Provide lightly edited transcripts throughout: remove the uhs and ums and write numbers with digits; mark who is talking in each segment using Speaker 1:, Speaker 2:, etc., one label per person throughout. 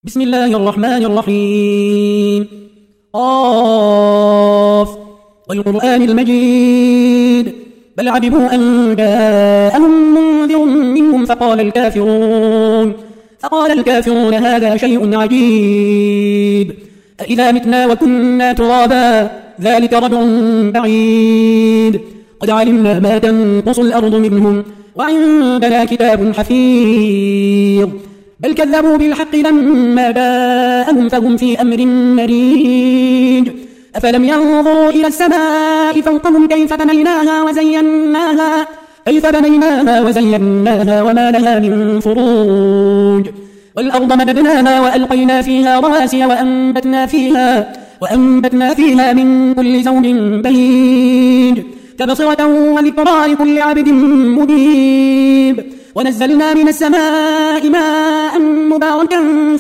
Speaker 1: بسم الله الرحمن الرحيم قاف والقرآن المجيد بل عجبوا أن جاءهم منذر منهم فقال الكافرون هذا شيء عجيب أإذا متنا وكنا ترابا ذلك رجع بعيد قد علمنا ما تنقص الأرض منهم وعندنا كتاب حفيظ بل كذبوا بالحق لما جاءهم فهم في أمر مريج أفلم ينظروا إلى السماء فوقهم كيف بنيناها وزيناها وما لها من فروج والأرض مددناها وألقينا فيها رواسي وأنبتنا فيها من كل زوج بهيج تبصرة وذكرى لكل عبد منيب ونزلنا من السماء ماء مباركا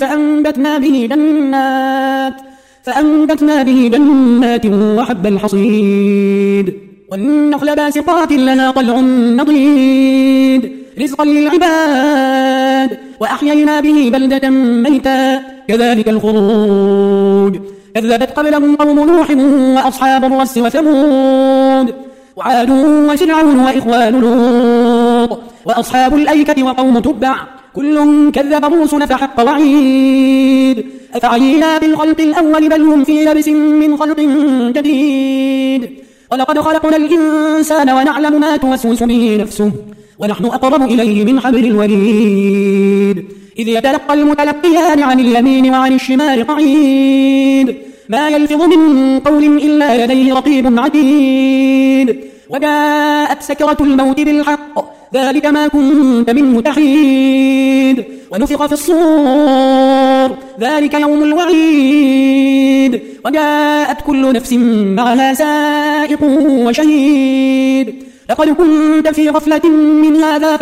Speaker 1: فأنبتنا به جنات وحب الحصيد والنخل باسقات لها طلع نضيد رزقا للعباد وأحيينا به بلدة ميتا كذلك الخروج كذبت قبلهم قوم نوح وأصحاب الرس وثمود وعاد وفرعون وإخوان لوط وأصحاب الأيكة وقوم تبع كل كذب الرسل فحق وعيد أفعينا بالخلق الأول بل هم في لبس من خلق جديد ولقد خلقنا الإنسان ونعلم ما توسوس به نفسه ونحن أقرب إليه من حبل الوريد إذ يتلقى المتلقيان عن اليمين وعن الشمال قعيد ما يلفظ من قول إلا لديه رقيب عتيد وجاءت سكرة الموت بالحق ذلك ما كنت منه تحيد ونفخ في الصور ذلك يوم الوعيد وجاءت كل نفس معها سائق وشهيد لقد كنت في غفلة من هذا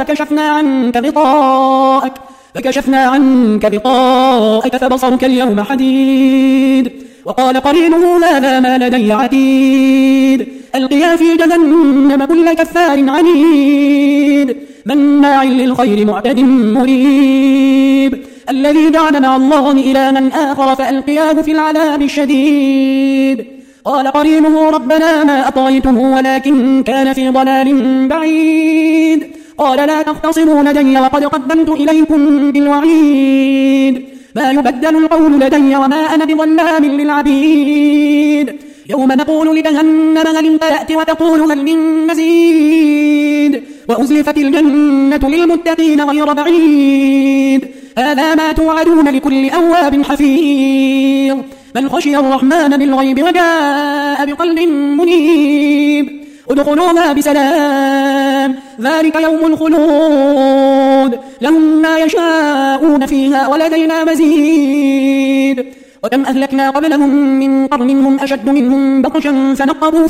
Speaker 1: فكشفنا عنك غطاءك فبصرك اليوم حديد وقال قرينه هذا ما لدي عتيد ألقيا في جهنم كل كفار عنيد مناع للخير معتد مريب الذي جعل مع الله إلها آخر فألقياه في العذاب الشديد قال قرينه ربنا ما أطغيته ولكن كان في ضلال بعيد قال لا تختصموا لدي وقد قدمت إليكم بالوعيد ما يبدل القول لدي وما أنا بظلام للعبيد يوم نقول لجهنم هل امتلأت وتقول هل من مزيد وأزلفت الجنة للمتقين غير بعيد هذا ما توعدون لكل أواب حفيظ من خشي الرحمن بالغيب وجاء بقلب منيب ادخلوها بسلام ذلك يوم الخلود لهم ما يشاءون فيها ولدينا مزيد وكم أهلكنا قبلهم من قرن هم أشد منهم بطشا فنقبوا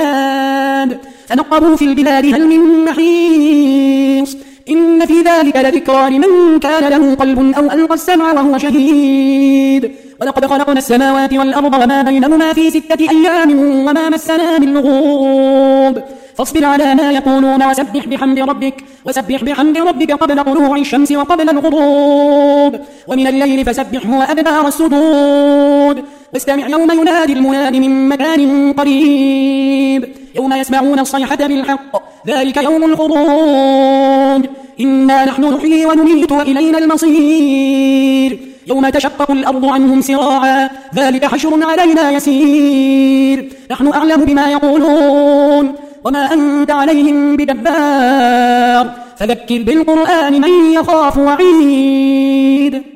Speaker 1: في البلاد هل من محيص إن في ذلك لذكرى لمن كان له قلب أو ألقى السمع وهو شهيد ولقد خلقنا السماوات والأرض وما بينهما في 6 أيام وما مسنا من لغوب فاصبر على ما يقولون وسبح بحمد ربك قبل طلوع الشمس وقبل الغروب ومن الليل فسبحه وأدبار السجود واستمع يوم ينادي المناد من مكان قريب يوم يسمعون الصيحة بالحق ذلك يوم الخروج إنا نحن نحيي ونميت وإلينا المصير يوم تشقق الأرض عنهم سراعا ذلك حشر علينا يسير نحن أعلم بما يقولون وما أنت عليهم بجبار فذكر بالقرآن من يخاف وعيد